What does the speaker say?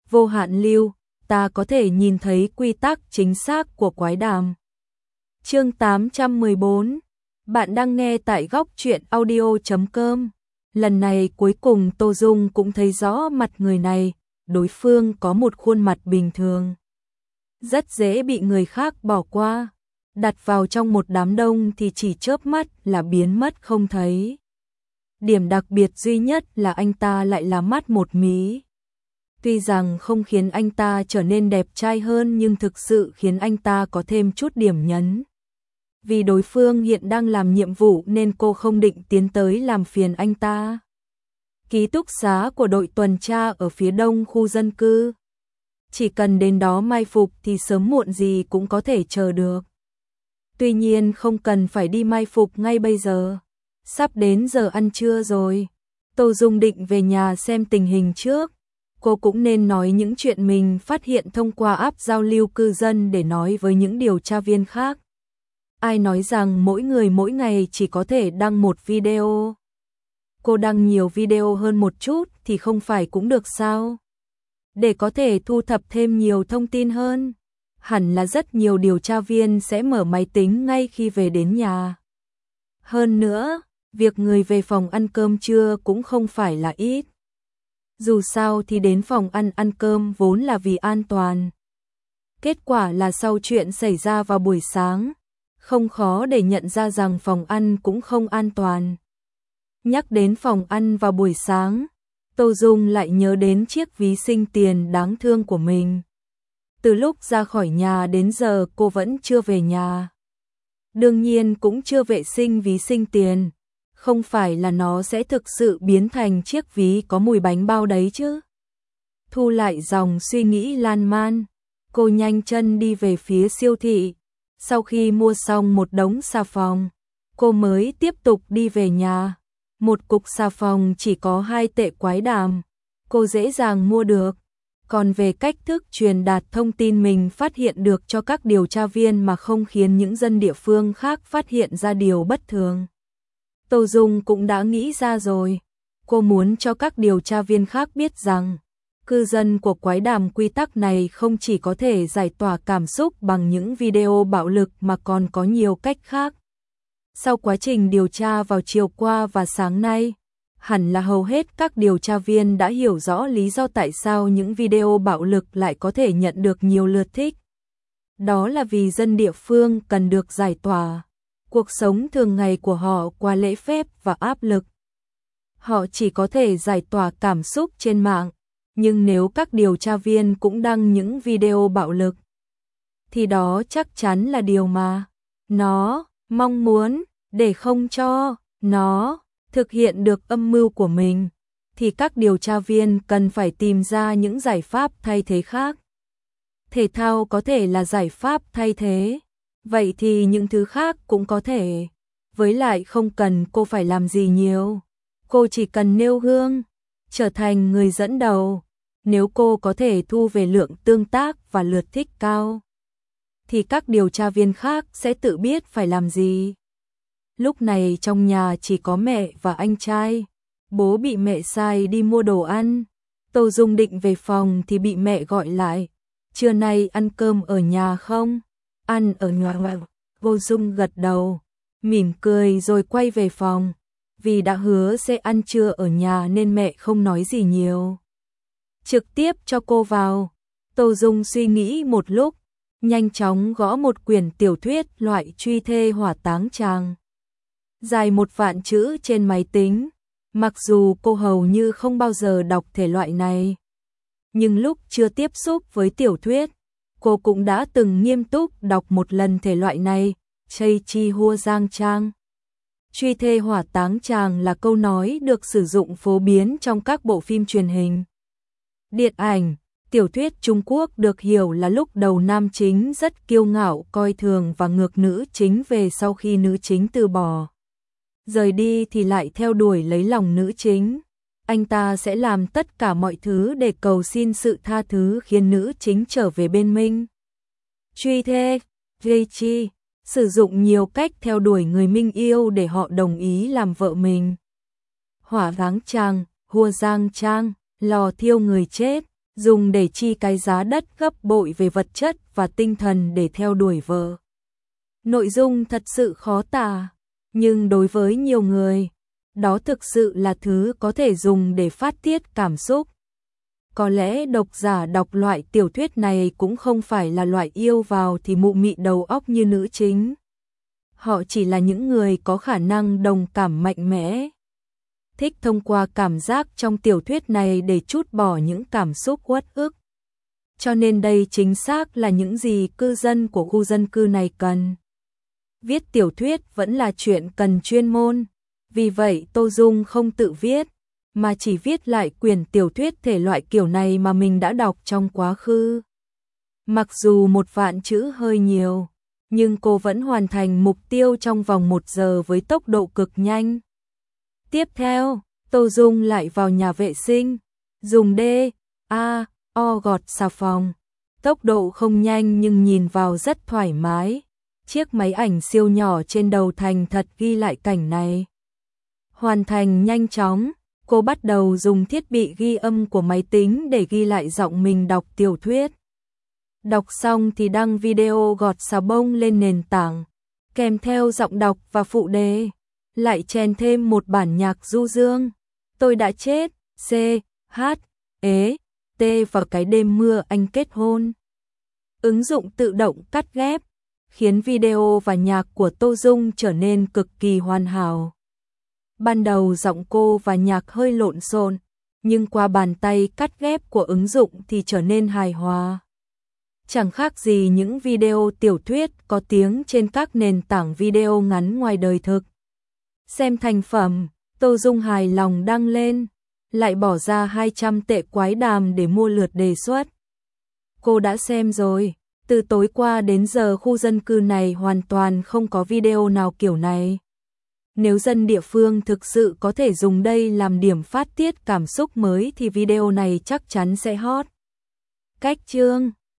vô hạn lưu, ta có thể nhìn thấy quy tắc chính xác của quái đàm. Chương 814. Bạn đang nghe tại góc truyện audio.com. Lần này cuối cùng Tô Dung cũng thấy rõ mặt người này, đối phương có một khuôn mặt bình thường, rất dễ bị người khác bỏ qua, đặt vào trong một đám đông thì chỉ chớp mắt là biến mất không thấy. Điểm đặc biệt duy nhất là anh ta lại là mắt một mí. Tuy rằng không khiến anh ta trở nên đẹp trai hơn nhưng thực sự khiến anh ta có thêm chút điểm nhấn. Vì đối phương hiện đang làm nhiệm vụ nên cô không định tiến tới làm phiền anh ta. Ký túc xá của đội tuần tra ở phía đông khu dân cư. Chỉ cần đến đó mai phục thì sớm muộn gì cũng có thể chờ được. Tuy nhiên không cần phải đi mai phục ngay bây giờ. Sắp đến giờ ăn trưa rồi. Tô Dung định về nhà xem tình hình trước. Cô cũng nên nói những chuyện mình phát hiện thông qua app giao lưu cư dân để nói với những điều tra viên khác. Ai nói rằng mỗi người mỗi ngày chỉ có thể đăng một video. Cô đăng nhiều video hơn một chút thì không phải cũng được sao? Để có thể thu thập thêm nhiều thông tin hơn. Hẳn là rất nhiều điều tra viên sẽ mở máy tính ngay khi về đến nhà. Hơn nữa, việc người về phòng ăn cơm trưa cũng không phải là ít. Dù sao thì đến phòng ăn cơm vốn là vì an toàn. Kết quả là sau chuyện xảy ra vào buổi sáng, không khó để nhận ra rằng phòng ăn cũng không an toàn. Nhắc đến phòng ăn vào buổi sáng, Tô Dung lại nhớ đến chiếc ví sinh tiền đáng thương của mình. Từ lúc ra khỏi nhà đến giờ cô vẫn chưa về nhà. Đương nhiên cũng chưa vệ sinh ví sinh tiền. Không phải là nó sẽ thực sự biến thành chiếc ví có mùi bánh bao đấy chứ. Thu lại dòng suy nghĩ lan man, cô nhanh chân đi về phía siêu thị. Sau khi mua xong một đống xà phòng, cô mới tiếp tục đi về nhà. Một cục xà phòng chỉ có 2 tệ quái đàm, cô dễ dàng mua được. Còn về cách thức truyền đạt thông tin mình phát hiện được cho các điều tra viên mà không khiến những dân địa phương khác phát hiện ra điều bất thường, Tô Dung cũng đã nghĩ ra rồi. Cô muốn cho các điều tra viên khác biết rằng cư dân của quái đàm quy tắc này không chỉ có thể giải tỏa cảm xúc bằng những video bạo lực mà còn có nhiều cách khác. Sau quá trình điều tra vào chiều qua và sáng nay, hẳn là hầu hết các điều tra viên đã hiểu rõ lý do tại sao những video bạo lực lại có thể nhận được nhiều lượt thích. Đó là vì dân địa phương cần được giải tỏa. Cuộc sống thường ngày của họ quá lễ phép và áp lực. Họ chỉ có thể giải tỏa cảm xúc trên mạng. Nhưng nếu các điều tra viên cũng đăng những video bạo lực, thì đó chắc chắn là điều mà nó mong muốn. Để không cho nó thực hiện được âm mưu của mình, thì các điều tra viên cần phải tìm ra những giải pháp thay thế khác. Thể thao có thể là giải pháp thay thế, vậy thì những thứ khác cũng có thể. Với lại không cần cô phải làm gì nhiều, cô chỉ cần nêu gương, trở thành người dẫn đầu. Nếu cô có thể thu về lượng tương tác và lượt thích cao, thì các điều tra viên khác sẽ tự biết phải làm gì. Lúc này trong nhà chỉ có mẹ và anh trai. Bố bị mẹ sai đi mua đồ ăn. Tô Dung định về phòng thì bị mẹ gọi lại. Trưa nay ăn cơm ở nhà không? Ăn ở nhà. Tô Dung gật đầu, mỉm cười rồi quay về phòng. Vì đã hứa sẽ ăn trưa ở nhà nên mẹ không nói gì nhiều, trực tiếp cho cô vào. Tô Dung suy nghĩ một lúc, nhanh chóng gõ một quyển tiểu thuyết loại truy thê hỏa táng tràng, dài 1 vạn chữ trên máy tính. Mặc dù cô hầu như không bao giờ đọc thể loại này, nhưng lúc chưa tiếp xúc với tiểu thuyết, cô cũng đã từng nghiêm túc đọc một lần thể loại này. Chây chi hua giang trang. Truy thê hỏa táng tràng là câu nói được sử dụng phổ biến trong các bộ phim truyền hình, điện ảnh. Tiểu thuyết Trung Quốc được hiểu là lúc đầu nam chính rất kiêu ngạo, coi thường và ngược nữ chính, về sau khi nữ chính từ bỏ, rời đi thì lại theo đuổi lấy lòng nữ chính. Anh ta sẽ làm tất cả mọi thứ để cầu xin sự tha thứ, khiến nữ chính trở về bên mình. Truy thê, gây chi, sử dụng nhiều cách theo đuổi người mình yêu để họ đồng ý làm vợ mình. Hỏa táng tràng, hua giang trang, lò thiêu người chết, dùng để chi cái giá đất gấp bội về vật chất và tinh thần để theo đuổi vợ. Nội dung thật sự khó tả, nhưng đối với nhiều người, đó thực sự là thứ có thể dùng để phát tiết cảm xúc. Có lẽ độc giả đọc loại tiểu thuyết này cũng không phải là loại yêu vào thì mụ mị đầu óc như nữ chính. Họ chỉ là những người có khả năng đồng cảm mạnh mẽ, thích thông qua cảm giác trong tiểu thuyết này để trút bỏ những cảm xúc uất ức. Cho nên đây chính xác là những gì cư dân của khu dân cư này cần. Viết tiểu thuyết vẫn là chuyện cần chuyên môn, vì vậy Tô Dung không tự viết, mà chỉ viết lại quyển tiểu thuyết thể loại kiểu này mà mình đã đọc trong quá khứ. Mặc dù 1.000 chữ hơi nhiều, nhưng cô vẫn hoàn thành mục tiêu trong vòng 1 giờ với tốc độ cực nhanh. Tiếp theo, Tô Dung lại vào nhà vệ sinh, dùng D.A.O. gọt xà phòng. Tốc độ không nhanh nhưng nhìn vào rất thoải mái. Chiếc máy ảnh siêu nhỏ trên đầu thành thật ghi lại cảnh này. Hoàn thành nhanh chóng, cô bắt đầu dùng thiết bị ghi âm của máy tính để ghi lại giọng mình đọc tiểu thuyết. Đọc xong thì đăng video gọt xà bông lên nền tảng, kèm theo giọng đọc và phụ đề, lại chèn thêm một bản nhạc du dương. Tôi đã chết, C, H, E, T vào cái đêm mưa anh kết hôn. Ứng dụng tự động cắt ghép, khiến video và nhạc của Tô Dung trở nên cực kỳ hoàn hảo. Ban đầu giọng cô và nhạc hơi lộn xộn, nhưng qua bàn tay cắt ghép của ứng dụng thì trở nên hài hòa. Chẳng khác gì những video tiểu thuyết có tiếng trên các nền tảng video ngắn ngoài đời thực. Xem thành phẩm, Tô Dung hài lòng đăng lên, lại bỏ ra 200 tệ quái đàm để mua lượt đề xuất. Cô đã xem rồi, từ tối qua đến giờ khu dân cư này hoàn toàn không có video nào kiểu này. Nếu dân địa phương thực sự có thể dùng đây làm điểm phát tiết cảm xúc mới thì video này chắc chắn sẽ hot. Cách chương